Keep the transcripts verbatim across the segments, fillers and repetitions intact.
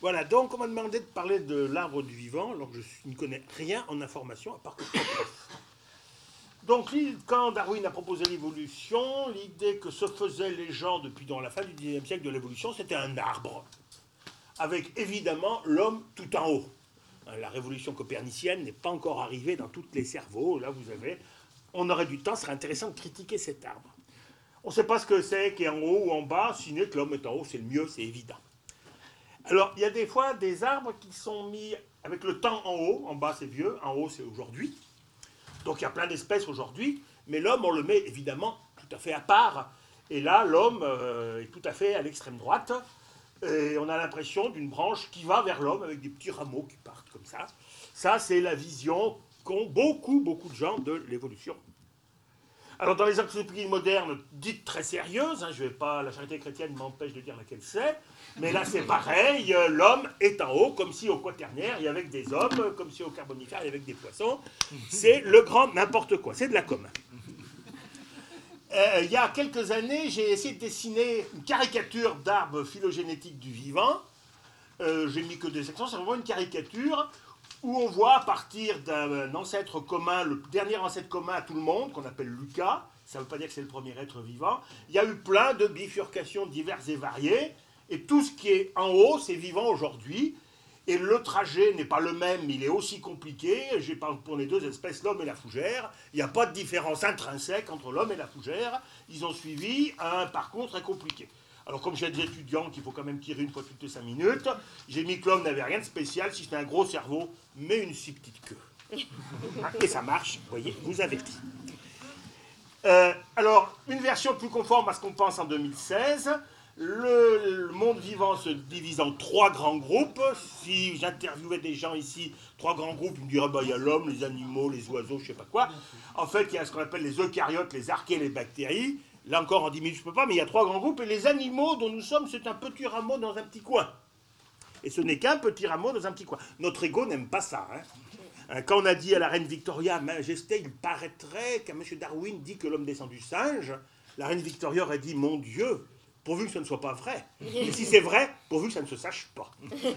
Voilà, donc on m'a demandé de parler de l'arbre du vivant, alors que je ne connais rien en information, à part que je suis prof. Donc, quand Darwin a proposé l'évolution, l'idée que se faisaient les gens depuis dans la fin du dix-neuvième siècle de l'évolution, c'était un arbre, avec évidemment l'homme tout en haut. La révolution copernicienne n'est pas encore arrivée dans tous les cerveaux. Là, vous avez, on aurait du temps, ce serait intéressant de critiquer cet arbre. On ne sait pas ce que c'est, qui est en haut ou en bas, si n'est que l'homme est en haut, c'est le mieux, c'est évident. Alors, il y a des fois des arbres qui sont mis avec le temps en haut, en bas c'est vieux, en haut c'est aujourd'hui. Donc il y a plein d'espèces aujourd'hui, mais l'homme, on le met évidemment tout à fait à part. Et là, l'homme euh, est tout à fait à l'extrême droite. Et on a l'impression d'une branche qui va vers l'homme avec des petits rameaux qui partent comme ça. Ça, c'est la vision qu'ont beaucoup, beaucoup de gens de l'évolution. Alors, dans les encyclopédies modernes, dites très sérieuses, hein, je vais pas, la charité chrétienne m'empêche de dire laquelle c'est, mais là c'est pareil, euh, l'homme est en haut, comme si au quaternaire il y avait des hommes, comme si au carbonifère il y avait des poissons. C'est le grand n'importe quoi, c'est de la com. Euh, il y a quelques années, j'ai essayé de dessiner une caricature d'arbre phylogénétique du vivant. Euh, j'ai mis que des sections, c'est vraiment une caricature où on voit à partir d'un ancêtre commun, le dernier ancêtre commun à tout le monde, qu'on appelle Lucas, ça ne veut pas dire que c'est le premier être vivant, il y a eu plein de bifurcations diverses et variées, et tout ce qui est en haut, c'est vivant aujourd'hui, et le trajet n'est pas le même, il est aussi compliqué, j'ai parlé pour les deux espèces, l'homme et la fougère, il n'y a pas de différence intrinsèque entre l'homme et la fougère, ils ont suivi un parcours très compliqué. Alors comme j'ai des étudiants qu'il faut quand même tirer une fois toutes les cinq minutes, j'ai mis que l'homme n'avait rien de spécial, si c'était un gros cerveau, mais une si petite queue. Et ça marche, vous voyez, vous avertis. Euh, alors, une version plus conforme à ce qu'on pense en deux mille seize, le, le monde vivant se divise en trois grands groupes. Si j'interviewais des gens ici, trois grands groupes, ils me diraient, bah, il y a l'homme, les animaux, les oiseaux, je ne sais pas quoi. En fait, il y a ce qu'on appelle les eucaryotes, les archées, les bactéries. Là encore, en dix minutes, je ne peux pas, mais il y a trois grands groupes. Et les animaux dont nous sommes, c'est un petit rameau dans un petit coin. Et ce n'est qu'un petit rameau dans un petit coin. Notre ego n'aime pas ça. Hein. Quand on a dit à la reine Victoria, Majesté, il paraîtrait qu'un M. Darwin dit que l'homme descend du singe, la reine Victoria aurait dit, mon Dieu, pourvu que ce ne soit pas vrai. Et si c'est vrai, pourvu que ça ne se sache pas.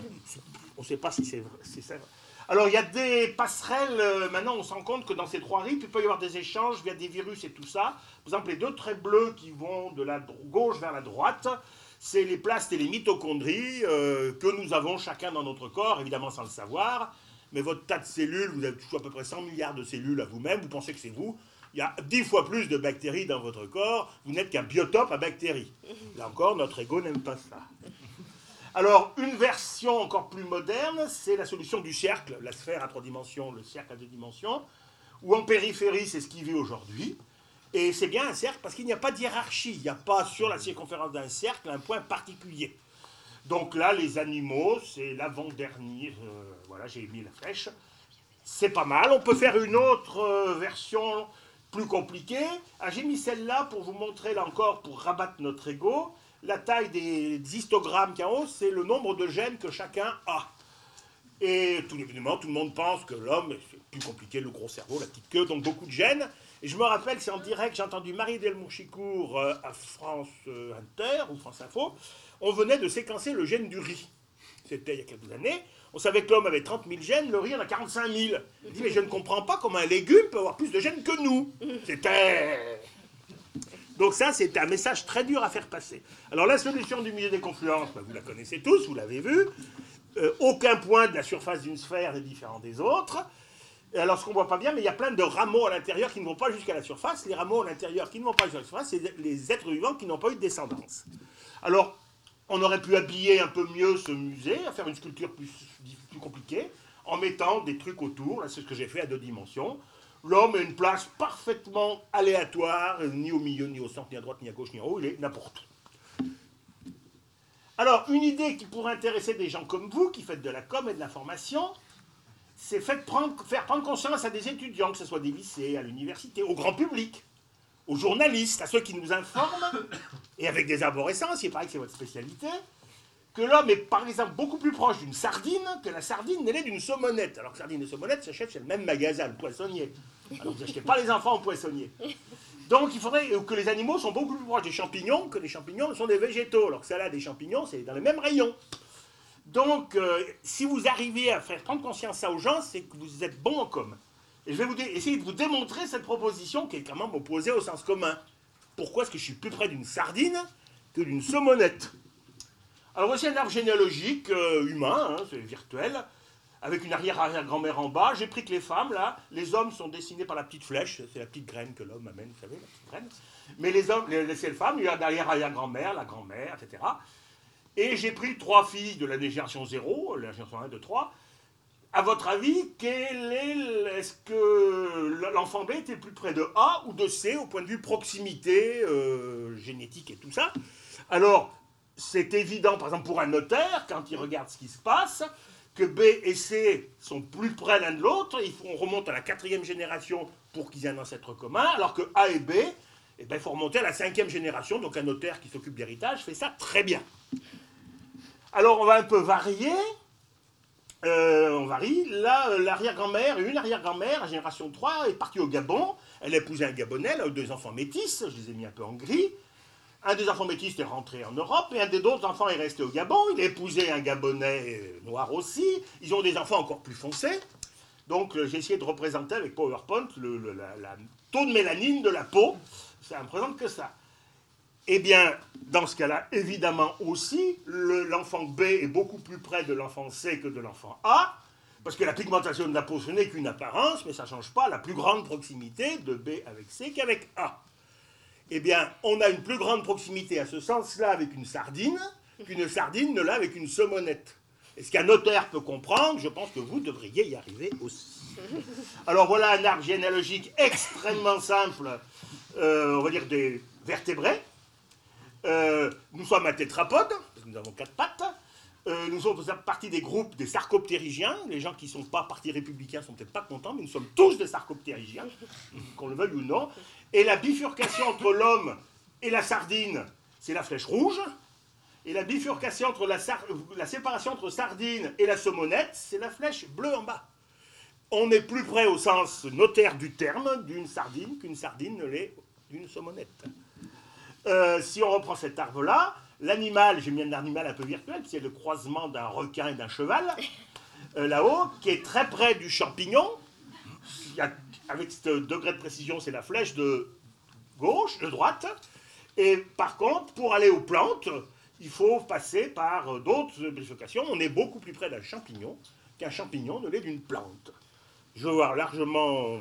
On ne sait pas si c'est vrai. Si c'est vrai. Alors, il y a des passerelles, euh, maintenant on se rend compte que dans ces trois rites, il peut y avoir des échanges via des virus et tout ça. Par exemple, les deux traits bleus qui vont de la gauche vers la droite, c'est les plastes et les mitochondries euh, que nous avons chacun dans notre corps, évidemment sans le savoir. Mais votre tas de cellules, vous avez toujours à peu près cent milliards de cellules à vous-même, vous pensez que c'est vous. Il y a dix fois plus de bactéries dans votre corps, vous n'êtes qu'un biotope à bactéries. Là encore, notre ego n'aime pas ça. Alors, une version encore plus moderne, c'est la solution du cercle, la sphère à trois dimensions, le cercle à deux dimensions, où en périphérie, c'est ce qui vit aujourd'hui. Et c'est bien un cercle parce qu'il n'y a pas de hiérarchie, il n'y a pas sur la circonférence d'un cercle un point particulier. Donc là, les animaux, c'est l'avant-dernier, euh, voilà, j'ai mis la flèche. C'est pas mal, on peut faire une autre euh, version plus compliquée. Ah, j'ai mis celle-là pour vous montrer, là encore, pour rabattre notre ego. La taille des histogrammes qu'il y a en haut, c'est le nombre de gènes que chacun a. Et tout évidemment, tout le monde pense que l'homme, c'est plus compliqué, le gros cerveau, la petite queue, donc beaucoup de gènes. Et je me rappelle, c'est en direct, j'ai entendu Marie Delmourchicourt euh, à France euh, Inter, ou France Info, on venait de séquencer le gène du riz. C'était il y a quelques années. On savait que l'homme avait trente mille gènes, le riz en a quarante-cinq mille. Il dit, mais je ne comprends pas comment un légume peut avoir plus de gènes que nous. C'était... Donc ça, c'est un message très dur à faire passer. Alors la solution du milieu des confluences, ben, vous la connaissez tous, vous l'avez vu. Euh, aucun point de la surface d'une sphère n'est différent des autres. Et alors ce qu'on ne voit pas bien, mais il y a plein de rameaux à l'intérieur qui ne vont pas jusqu'à la surface. Les rameaux à l'intérieur qui ne vont pas jusqu'à la surface, c'est les êtres vivants qui n'ont pas eu de descendance. Alors, on aurait pu habiller un peu mieux ce musée, faire une sculpture plus, plus compliquée, en mettant des trucs autour. Là, c'est ce que j'ai fait à deux dimensions. L'homme a une place parfaitement aléatoire, ni au milieu, ni au centre, ni à droite, ni à gauche, ni en haut, il est n'importe où. Alors, une idée qui pourrait intéresser des gens comme vous, qui faites de la com et de l'information, c'est faire prendre, faire prendre conscience à des étudiants, que ce soit des lycées, à l'université, au grand public, aux journalistes, à ceux qui nous informent, et avec des arborescences, il paraît que c'est votre spécialité, que l'homme est par exemple beaucoup plus proche d'une sardine que la sardine n'est d'une saumonette. Alors que sardine et saumonette s'achètent chez le même magasin, le poissonnier. Alors vous n'achetez pas les enfants au poissonnier. Donc il faudrait que les animaux sont beaucoup plus proches des champignons que les champignons ne sont des végétaux. Alors que ça là, des champignons, c'est dans les mêmes rayons. Donc, euh, si vous arrivez à faire prendre conscience ça aux gens, c'est que vous êtes bon en com. Et je vais vous essayer de vous démontrer cette proposition qui est quand même opposée au sens commun. Pourquoi est-ce que je suis plus près d'une sardine que d'une saumonette? Alors voici un arbre généalogique euh, humain, hein, c'est virtuel, avec une arrière-arrière-grand-mère en bas. J'ai pris que les femmes, là, les hommes sont dessinés par la petite flèche, c'est la petite graine que l'homme amène, vous savez, la petite graine. Mais les hommes, les, c'est les femmes, il y a l'arrière-arrière-grand-mère, la grand-mère, et cetera. Et j'ai pris trois filles de la génération zéro, la génération un, deux, trois. À votre avis, quel est, est-ce que l'enfant B était plus près de A ou de C au point de vue proximité euh, génétique et tout ça? Alors, c'est évident, par exemple, pour un notaire, quand il regarde ce qui se passe, que B et C sont plus près l'un de l'autre. On remonte à la quatrième génération pour qu'ils aient un ancêtre commun, alors que A et B, eh ben, il faut remonter à la cinquième génération. Donc un notaire qui s'occupe d'héritage fait ça très bien. Alors, on va un peu varier. Euh, on varie. Là, l'arrière-grand-mère, une arrière-grand-mère, la génération trois, est partie au Gabon. Elle a épousé un Gabonais, elle a eu deux enfants métis, je les ai mis un peu en gris. Un des enfants métis est rentré en Europe, et un des autres enfants est resté au Gabon. Il a épousé un Gabonais noir aussi. Ils ont des enfants encore plus foncés. Donc, j'ai essayé de représenter avec PowerPoint le, le la, la taux de mélanine de la peau. Ça ne représente que ça. Eh bien, dans ce cas-là, évidemment aussi, l'enfant B est beaucoup plus près de l'enfant C que de l'enfant A, parce que la pigmentation de la peau, ce n'est qu'une apparence, mais ça ne change pas la plus grande proximité de B avec C qu'avec A. Eh bien, on a une plus grande proximité à ce sens-là avec une sardine qu'une sardine ne l'a avec une saumonette. Et ce qu'un notaire peut comprendre, je pense que vous devriez y arriver aussi. Alors voilà un arbre généalogique extrêmement simple, euh, on va dire des vertébrés. Euh, nous sommes un tétrapode, parce que nous avons quatre pattes. Euh, nous sommes partie des groupes des sarcoptérygiens. Les gens qui ne sont pas partis républicains sont peut-être pas contents, mais nous sommes tous des sarcoptérygiens, qu'on le veuille ou non. Et la bifurcation entre l'homme et la sardine, c'est la flèche rouge. Et la bifurcation entre la, sar... la séparation entre sardine et la saumonette, c'est la flèche bleue en bas. On est plus près au sens notaire du terme d'une sardine qu'une sardine ne l'est d'une saumonette. Euh, si on reprend cet arbre-là, l'animal, j'ai mis un animal un peu virtuel, c'est le croisement d'un requin et d'un cheval, euh, là-haut, qui est très près du champignon. Il y a, avec ce degré de précision, c'est la flèche de gauche, de droite. Et par contre, pour aller aux plantes, il faut passer par d'autres bifurcations. On est beaucoup plus près d'un champignon qu'un champignon ne l'est d'une plante. Je vais voir largement...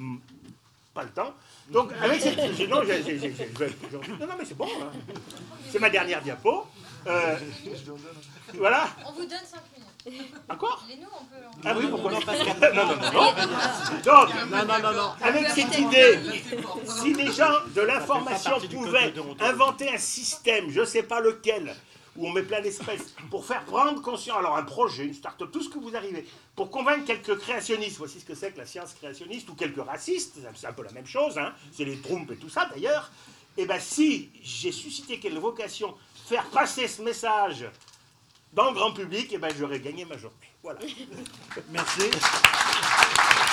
Pas le temps. Donc, avec cette... Non, j'ai, j'ai, j'ai, j'ai, non, non, mais c'est bon. Hein. C'est ma dernière diapo. Euh, voilà. On vous donne cinq minutes. Encore? Les nous, on peut... On... Ah oui, pourquoi non? Non, non, non, non. Donc, non, non, non, non. Avec cette idée, si les gens de l'information pouvaient inventer un système, je ne sais pas lequel, où on met plein d'espèces, pour faire prendre conscience, alors un projet, une start-up, tout ce que vous arrivez, pour convaincre quelques créationnistes, voici ce que c'est que la science créationniste, ou quelques racistes, c'est un peu la même chose, hein, c'est les Trump et tout ça d'ailleurs, et bien si j'ai suscité quelle vocation, faire passer ce message dans le grand public, et ben j'aurais gagné ma journée. Voilà. Merci.